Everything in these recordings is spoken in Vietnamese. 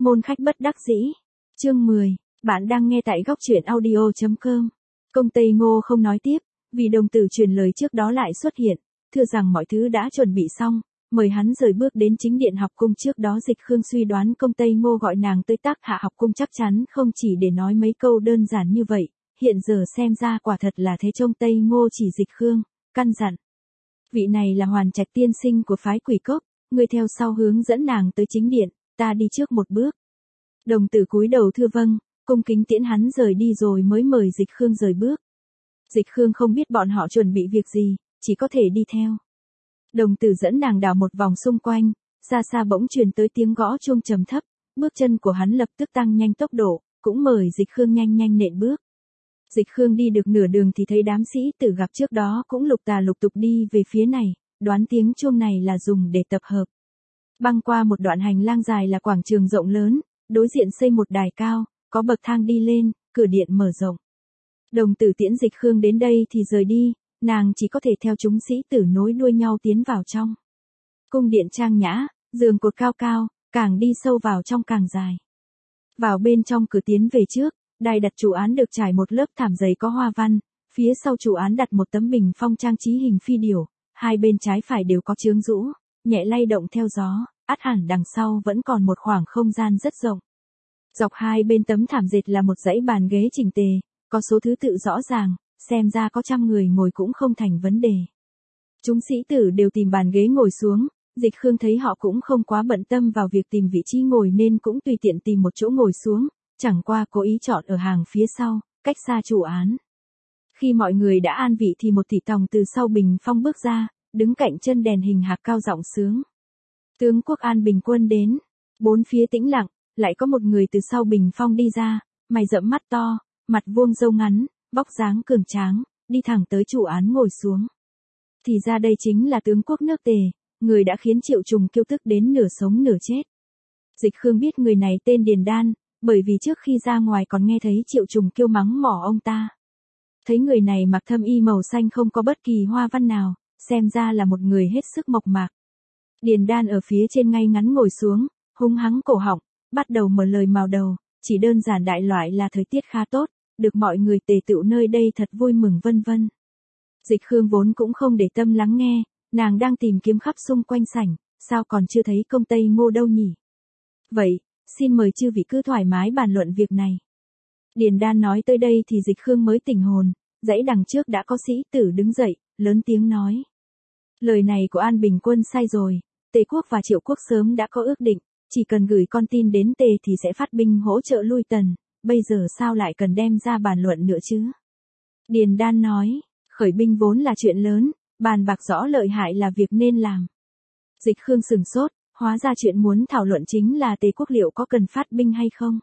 Môn khách bất đắc dĩ. Chương 10. Bạn đang nghe tại góc truyện audio.com. Công Tây Ngô không nói tiếp, vì đồng tử truyền lời trước đó lại xuất hiện, thưa rằng mọi thứ đã chuẩn bị xong, mời hắn rời bước đến chính điện học cung. Trước đó Dịch Khương suy đoán Công Tây Ngô gọi nàng tới Tác Hạ học cung chắc chắn không chỉ để nói mấy câu đơn giản như vậy, hiện giờ xem ra quả thật là thế. Trông Tây Ngô chỉ Dịch Khương, căn dặn. Vị này là Hoàn Trạch tiên sinh của phái Quỷ Cốc, ngươi theo sau hướng dẫn nàng tới chính điện, ta đi trước một bước. Đồng tử cúi đầu thưa vâng, cung kính tiễn hắn rời đi rồi mới mời Dịch Khương rời bước. Dịch Khương không biết bọn họ chuẩn bị việc gì, chỉ có thể đi theo. Đồng tử dẫn nàng đảo một vòng xung quanh, xa xa bỗng truyền tới tiếng gõ chuông trầm thấp, bước chân của hắn lập tức tăng nhanh tốc độ, cũng mời Dịch Khương nhanh nhanh nện bước. Dịch Khương đi được nửa đường thì thấy đám sĩ tử gặp trước đó cũng lục tà lục tục đi về phía này, đoán tiếng chuông này là dùng để tập hợp. Băng qua một đoạn hành lang dài là quảng trường rộng lớn, đối diện xây một đài cao, có bậc thang đi lên, cửa điện mở rộng. Đồng tử tiễn Dịch Khương đến đây thì rời đi, nàng chỉ có thể theo chúng sĩ tử nối đuôi nhau tiến vào trong. Cung điện trang nhã, giường cột cao cao, càng đi sâu vào trong càng dài. Vào bên trong cửa tiến về trước, đài đặt trụ án được trải một lớp thảm dày có hoa văn, phía sau trụ án đặt một tấm bình phong trang trí hình phi điểu, hai bên trái phải đều có chướng rũ, nhẹ lay động theo gió, ắt hẳn đằng sau vẫn còn một khoảng không gian rất rộng. Dọc hai bên tấm thảm dệt là một dãy bàn ghế chỉnh tề, có số thứ tự rõ ràng, xem ra có 100 người ngồi cũng không thành vấn đề. Chúng sĩ tử đều tìm bàn ghế ngồi xuống, Dịch Khương thấy họ cũng không quá bận tâm vào việc tìm vị trí ngồi nên cũng tùy tiện tìm một chỗ ngồi xuống, chẳng qua cố ý chọn ở hàng phía sau, cách xa trụ án. Khi mọi người đã an vị thì một thị tòng từ sau bình phong bước ra, đứng cạnh chân đèn hình hạc cao giọng sướng. Tướng quốc An Bình Quân đến. Bốn phía tĩnh lặng, lại có một người từ sau bình phong đi ra, mày rậm mắt to, mặt vuông râu ngắn, vóc dáng cường tráng, đi thẳng tới trụ án ngồi xuống. Thì ra đây chính là tướng quốc nước Tề, người đã khiến Triệu Trùng Kiêu tức đến nửa sống nửa chết. Dịch Khương biết người này tên Điền Đan, bởi vì trước khi ra ngoài còn nghe thấy Triệu Trùng Kiêu mắng mỏ ông ta. Thấy người này mặc thâm y màu xanh không có bất kỳ hoa văn nào, xem ra là một người hết sức mộc mạc. Điền Đan ở phía trên ngay ngắn ngồi xuống, hung hăng cổ họng, bắt đầu mở lời mào đầu, chỉ đơn giản đại loại là thời tiết khá tốt, được mọi người tề tựu nơi đây thật vui mừng vân vân. Dịch Khương vốn cũng không để tâm lắng nghe, nàng đang tìm kiếm khắp xung quanh sảnh, sao còn chưa thấy Công Tây Ngô đâu nhỉ? Vậy, xin mời chư vị cứ thoải mái bàn luận việc này. Điền Đan nói tới đây thì Dịch Khương mới tỉnh hồn, dãy đằng trước đã có sĩ tử đứng dậy, lớn tiếng nói. Lời này của An Bình Quân sai rồi, Tề quốc và Triệu quốc sớm đã có ước định, chỉ cần gửi con tin đến Tề thì sẽ phát binh hỗ trợ lui Tần, bây giờ sao lại cần đem ra bàn luận nữa chứ? Điền Đan nói, khởi binh vốn là chuyện lớn, bàn bạc rõ lợi hại là việc nên làm. Dịch Khương sửng sốt, hóa ra chuyện muốn thảo luận chính là Tề quốc liệu có cần phát binh hay không?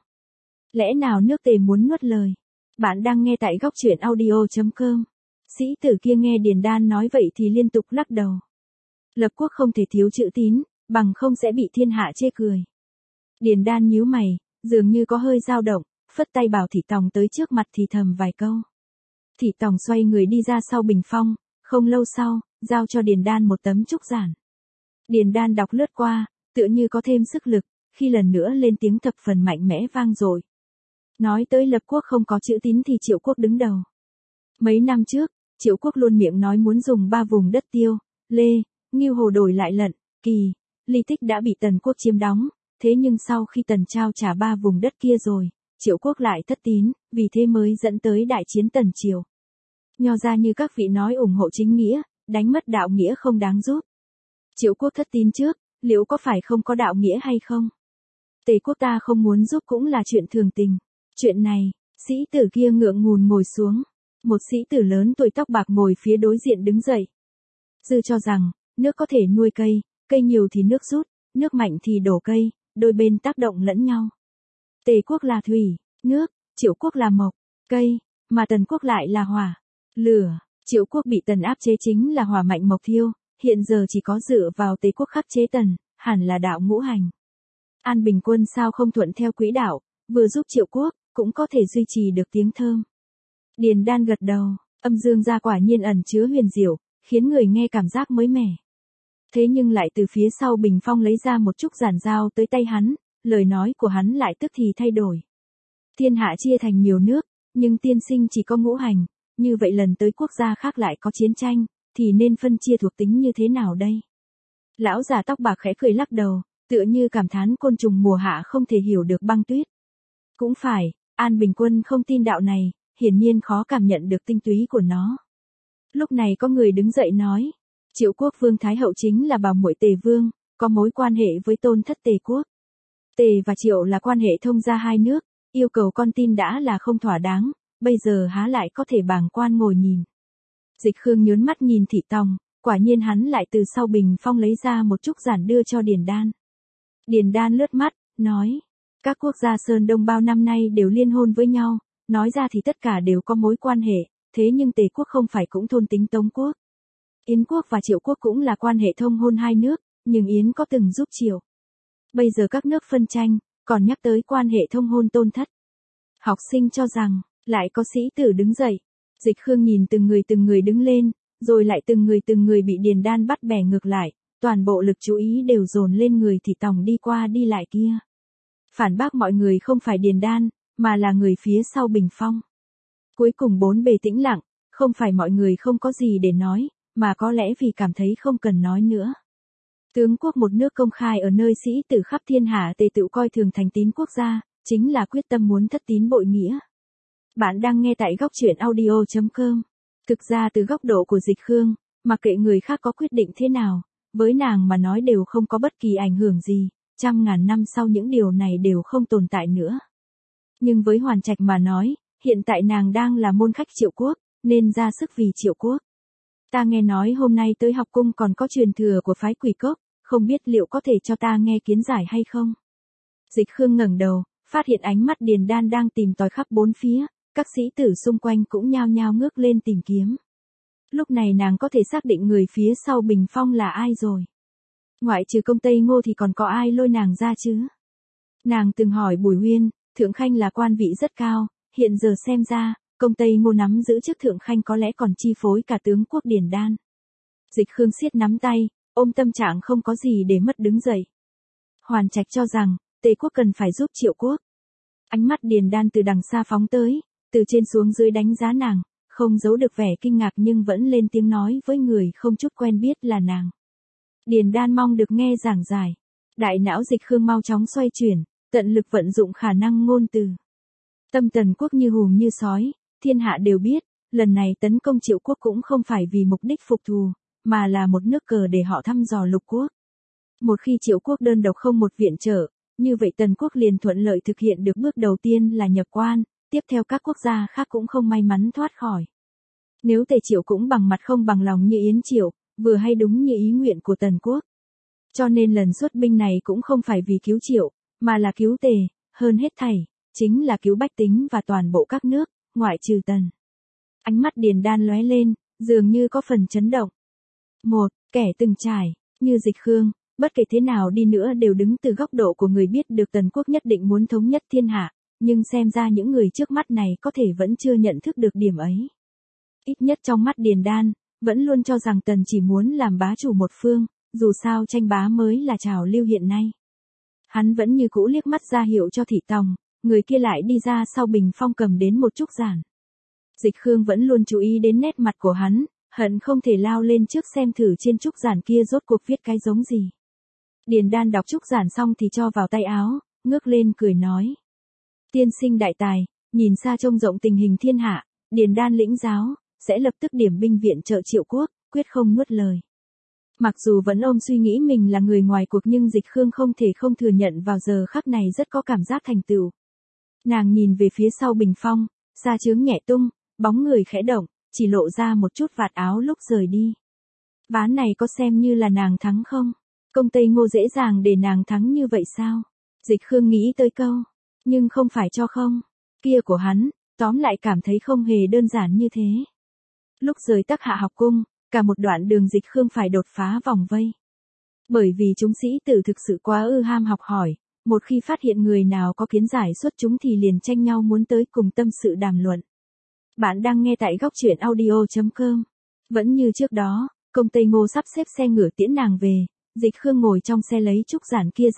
Lẽ nào nước Tề muốn nuốt lời? Bạn đang nghe tại góc truyện audio.com. Sĩ tử kia nghe Điền Đan nói vậy thì liên tục lắc đầu. Lập quốc không thể thiếu chữ tín, bằng không sẽ bị thiên hạ chê cười. Điền Đan nhíu mày, dường như có hơi dao động, phất tay bảo thị tòng tới trước mặt thì thầm vài câu. Thị tòng xoay người đi ra sau bình phong, không lâu sau, giao cho Điền Đan một tấm trúc giản. Điền Đan đọc lướt qua, tựa như có thêm sức lực, khi lần nữa lên tiếng thập phần mạnh mẽ vang dội. Nói tới lập quốc không có chữ tín thì Triệu quốc đứng đầu. Mấy năm trước, Triệu quốc luôn miệng nói muốn dùng 3 vùng đất Tiêu, Lê, Ngưu Hồ đổi lại Lận, Kỳ, Ly Tích đã bị Tần quốc chiếm đóng, thế nhưng sau khi Tần trao trả 3 vùng đất kia rồi, Triệu quốc lại thất tín, vì thế mới dẫn tới đại chiến Tần Triều. Nho ra như các vị nói ủng hộ chính nghĩa, đánh mất đạo nghĩa không đáng giúp. Triệu quốc thất tín trước, liệu có phải không có đạo nghĩa hay không? Tề quốc ta không muốn giúp cũng là chuyện thường tình. Chuyện này, sĩ tử kia ngượng ngùn ngồi xuống. Một sĩ tử lớn tuổi tóc bạc ngồi phía đối diện đứng dậy. Dư cho rằng, nước có thể nuôi cây, cây nhiều thì nước rút, nước mạnh thì đổ cây, đôi bên tác động lẫn nhau. Tề quốc là thủy, nước, Triệu quốc là mộc, cây, mà Tần quốc lại là hỏa, lửa. Triệu quốc bị Tần áp chế chính là hỏa mạnh mộc thiêu, hiện giờ chỉ có dựa vào Tề quốc khắc chế Tần, hẳn là đạo ngũ hành. An Bình Quân sao không thuận theo quỹ đạo, vừa giúp Triệu quốc, cũng có thể duy trì được tiếng thơm. Điền Đan gật đầu, âm dương gia quả nhiên ẩn chứa huyền diệu, khiến người nghe cảm giác mới mẻ. Thế nhưng lại từ phía sau bình phong lấy ra một trúc giản giao tới tay hắn, lời nói của hắn lại tức thì thay đổi. Thiên hạ chia thành nhiều nước, nhưng tiên sinh chỉ có ngũ hành, như vậy lần tới quốc gia khác lại có chiến tranh, thì nên phân chia thuộc tính như thế nào đây? Lão già tóc bạc khẽ cười lắc đầu, tựa như cảm thán côn trùng mùa hạ không thể hiểu được băng tuyết. Cũng phải, An Bình Quân không tin đạo này, hiển nhiên khó cảm nhận được tinh túy của nó. Lúc này có người đứng dậy nói, Triệu Quốc Vương Thái Hậu chính là bảo muội Tề Vương, có mối quan hệ với tôn thất Tề Quốc. Tề và Triệu là quan hệ thông gia hai nước, yêu cầu con tin đã là không thỏa đáng, bây giờ há lại có thể bàng quan ngồi nhìn. Dịch Khương nhớn mắt nhìn Thị Tòng, quả nhiên hắn lại từ sau bình phong lấy ra một chút giản đưa cho Điền Đan. Điền Đan lướt mắt, nói, các quốc gia Sơn Đông bao năm nay đều liên hôn với nhau, nói ra thì tất cả đều có mối quan hệ, thế nhưng Tề Quốc không phải cũng thôn tính Tống Quốc. Yến Quốc và Triệu Quốc cũng là quan hệ thông hôn hai nước, nhưng Yến có từng giúp Triệu. Bây giờ các nước phân tranh, còn nhắc tới quan hệ thông hôn tôn thất. Học sinh cho rằng, lại có sĩ tử đứng dậy. Dịch Khương nhìn từng người đứng lên, rồi lại từng người bị Điền Đan bắt bẻ ngược lại, toàn bộ lực chú ý đều dồn lên người Thị Tòng đi qua đi lại kia. Phản bác mọi người không phải Điền Đan, mà là người phía sau bình phong. Cuối cùng bốn bề tĩnh lặng, không phải mọi người không có gì để nói, mà có lẽ vì cảm thấy không cần nói nữa. Tướng quốc một nước công khai ở nơi sĩ tử khắp thiên hạ tề tựu coi thường thành tín quốc gia, chính là quyết tâm muốn thất tín bội nghĩa. Bạn đang nghe tại góc truyện audio.com. Thực ra từ góc độ của Dịch Khương, mặc kệ người khác có quyết định thế nào, với nàng mà nói đều không có bất kỳ ảnh hưởng gì, trăm ngàn năm sau những điều này đều không tồn tại nữa. Nhưng với Hoàn Trạch mà nói, hiện tại nàng đang là môn khách Triệu Quốc, nên ra sức vì Triệu Quốc. Ta nghe nói hôm nay tới học cung còn có truyền thừa của phái Quỷ Cốc, không biết liệu có thể cho ta nghe kiến giải hay không? Dịch Khương ngẩng đầu, phát hiện ánh mắt Điền Đan đang tìm tòi khắp bốn phía, các sĩ tử xung quanh cũng nhao nhao ngước lên tìm kiếm. Lúc này nàng có thể xác định người phía sau bình phong là ai rồi. Ngoại trừ Công Tây Ngô thì còn có ai lôi nàng ra chứ? Nàng từng hỏi Bùi Huyên, Thượng Khanh là quan vị rất cao, hiện giờ xem ra, Công Tây Ngô nắm giữ chức Thượng Khanh có lẽ còn chi phối cả tướng quốc Điền Đan. Dịch Khương siết nắm tay, ôm tâm trạng không có gì để mất đứng dậy. Hoàn Trạch cho rằng, Tề Quốc cần phải giúp Triệu Quốc. Ánh mắt Điền Đan từ đằng xa phóng tới, từ trên xuống dưới đánh giá nàng, không giấu được vẻ kinh ngạc nhưng vẫn lên tiếng nói với người không chút quen biết là nàng. Điền Đan mong được nghe giảng giải. Đại não Dịch Khương mau chóng xoay chuyển, tận lực vận dụng khả năng ngôn từ. Tâm Tần Quốc như hùm như sói, thiên hạ đều biết, lần này tấn công Triệu Quốc cũng không phải vì mục đích phục thù, mà là một nước cờ để họ thăm dò Lục Quốc. Một khi Triệu Quốc đơn độc không một viện trợ, như vậy Tần Quốc liền thuận lợi thực hiện được bước đầu tiên là nhập quan, tiếp theo các quốc gia khác cũng không may mắn thoát khỏi. Nếu Tề Triệu cũng bằng mặt không bằng lòng như Yến Triệu, vừa hay đúng như ý nguyện của Tần Quốc. Cho nên lần xuất binh này cũng không phải vì cứu Triệu, mà là cứu Tề, hơn hết thảy, chính là cứu bách tính và toàn bộ các nước, ngoại trừ Tần. Ánh mắt Điền Đan lóe lên, dường như có phần chấn động. Một, kẻ từng trải, như Dịch Khương, bất kể thế nào đi nữa đều đứng từ góc độ của người biết được Tần Quốc nhất định muốn thống nhất thiên hạ, nhưng xem ra những người trước mắt này có thể vẫn chưa nhận thức được điểm ấy. Ít nhất trong mắt Điền Đan, vẫn luôn cho rằng Tần chỉ muốn làm bá chủ một phương, dù sao tranh bá mới là trào lưu hiện nay. Hắn vẫn như cũ liếc mắt ra hiệu cho Thị Tòng, người kia lại đi ra sau bình phong cầm đến một trúc giản. Dịch Khương vẫn luôn chú ý đến nét mặt của hắn, hận không thể lao lên trước xem thử trên trúc giản kia rốt cuộc viết cái giống gì. Điền Đan đọc trúc giản xong thì cho vào tay áo, ngước lên cười nói. Tiên sinh đại tài, nhìn xa trông rộng tình hình thiên hạ, Điền Đan lĩnh giáo, sẽ lập tức điểm binh viện trợ Triệu Quốc, quyết không nuốt lời. Mặc dù vẫn ôm suy nghĩ mình là người ngoài cuộc nhưng Dịch Khương không thể không thừa nhận vào giờ khắc này rất có cảm giác thành tựu. Nàng nhìn về phía sau bình phong, sa chướng nhẹ tung, bóng người khẽ động, chỉ lộ ra một chút vạt áo lúc rời đi. Ván này có xem như là nàng thắng không? Công Tây Ngô dễ dàng để nàng thắng như vậy sao? Dịch Khương nghĩ tới câu, nhưng không phải cho không. Kia của hắn, tóm lại cảm thấy không hề đơn giản như thế. Lúc rời Tắc Hạ học cung, cả một đoạn đường Dịch Khương phải đột phá vòng vây. Bởi vì chúng sĩ tử thực sự quá ham học hỏi, một khi phát hiện người nào có kiến giải xuất chúng thì liền tranh nhau muốn tới cùng tâm sự đàm luận. Bạn đang nghe tại góc truyện audio.com. Vẫn như trước đó, Công Tây Ngô sắp xếp xe ngựa tiễn nàng về, Dịch Khương ngồi trong xe lấy trúc giản kia ra,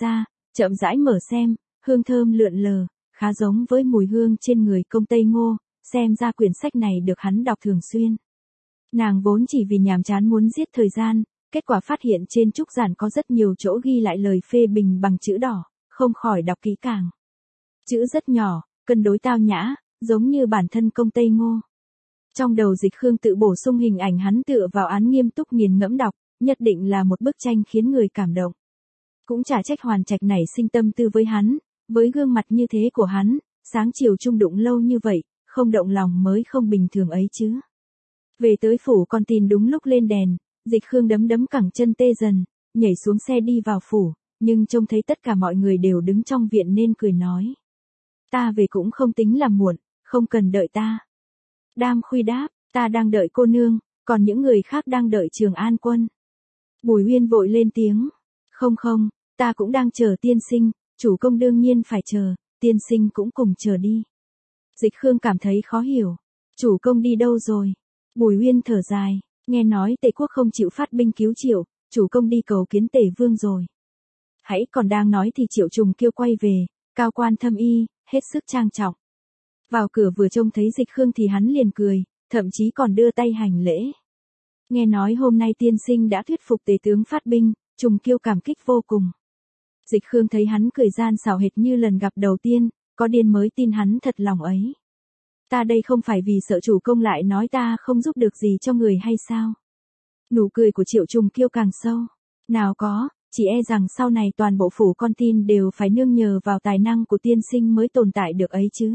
chậm rãi mở xem, hương thơm lượn lờ, khá giống với mùi hương trên người công Tây Ngô, xem ra quyển sách này được hắn đọc thường xuyên. Nàng vốn chỉ vì nhàm chán muốn giết thời gian, kết quả phát hiện trên trúc giản có rất nhiều chỗ ghi lại lời phê bình bằng chữ đỏ, không khỏi đọc kỹ càng. Chữ rất nhỏ, cân đối tao nhã, giống như bản thân công Tây Ngô. Trong đầu Dịch Khương tự bổ sung hình ảnh hắn tựa vào án nghiêm túc nghiền ngẫm đọc, nhất định là một bức tranh khiến người cảm động. Cũng chả trách Hoàn Trạch nảy sinh tâm tư với hắn, với gương mặt như thế của hắn, sáng chiều chung đụng lâu như vậy, không động lòng mới không bình thường ấy chứ. Về tới phủ con tin đúng lúc lên đèn, Dịch Khương đấm đấm cẳng chân tê dần, nhảy xuống xe đi vào phủ, nhưng trông thấy tất cả mọi người đều đứng trong viện nên cười nói. Ta về cũng không tính là muộn, không cần đợi ta. Đam Khuy đáp, ta đang đợi cô nương, còn những người khác đang đợi Trường An Quân. Bùi Uyên vội lên tiếng, không, ta cũng đang chờ tiên sinh, chủ công đương nhiên phải chờ, tiên sinh cũng cùng chờ đi. Dịch Khương cảm thấy khó hiểu, chủ công đi đâu rồi? Bùi Uyên thở dài, nghe nói Tề quốc không chịu phát binh cứu Triệu, chủ công đi cầu kiến Tề vương rồi. Hãy còn đang nói thì Triệu Trùng Kiêu quay về, cao quan thâm y, hết sức trang trọng. Vào cửa vừa trông thấy Dịch Khương thì hắn liền cười, thậm chí còn đưa tay hành lễ. Nghe nói hôm nay tiên sinh đã thuyết phục Tề tướng phát binh, Trùng Kiêu cảm kích vô cùng. Dịch Khương thấy hắn cười gian xảo hệt như lần gặp đầu tiên, có điên mới tin hắn thật lòng ấy. Ta đây không phải vì sợ chủ công lại nói ta không giúp được gì cho người hay sao? Nụ cười của Triệu Trùng Kiêu càng sâu. Nào có, chỉ e rằng sau này toàn bộ phủ con tin đều phải nương nhờ vào tài năng của tiên sinh mới tồn tại được ấy chứ.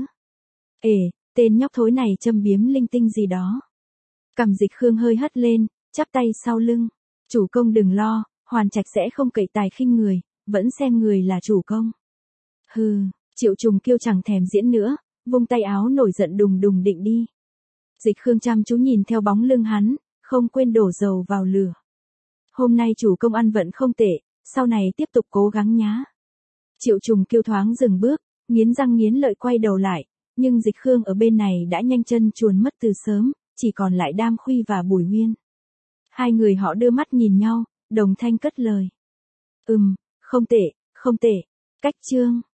Tên nhóc thối này châm biếm linh tinh gì đó. Cằm Dịch Khương hơi hất lên, chắp tay sau lưng. Chủ công đừng lo, Hoàn Trạch sẽ không cậy tài khinh người, vẫn xem người là chủ công. Hừ, Triệu Trùng Kiêu chẳng thèm diễn nữa, vung tay áo nổi giận đùng đùng định đi. Dịch Khương chăm chú nhìn theo bóng lưng hắn, không quên đổ dầu vào lửa. Hôm nay chủ công ăn vận không tệ, sau này tiếp tục cố gắng nhá. Triệu Trùng Kiêu thoáng dừng bước, nghiến răng nghiến lợi quay đầu lại, nhưng Dịch Khương ở bên này đã nhanh chân chuồn mất từ sớm, chỉ còn lại Đam Khuy và Bùi Uyên. Hai người họ đưa mắt nhìn nhau, đồng thanh cất lời. Không tệ, cách chương.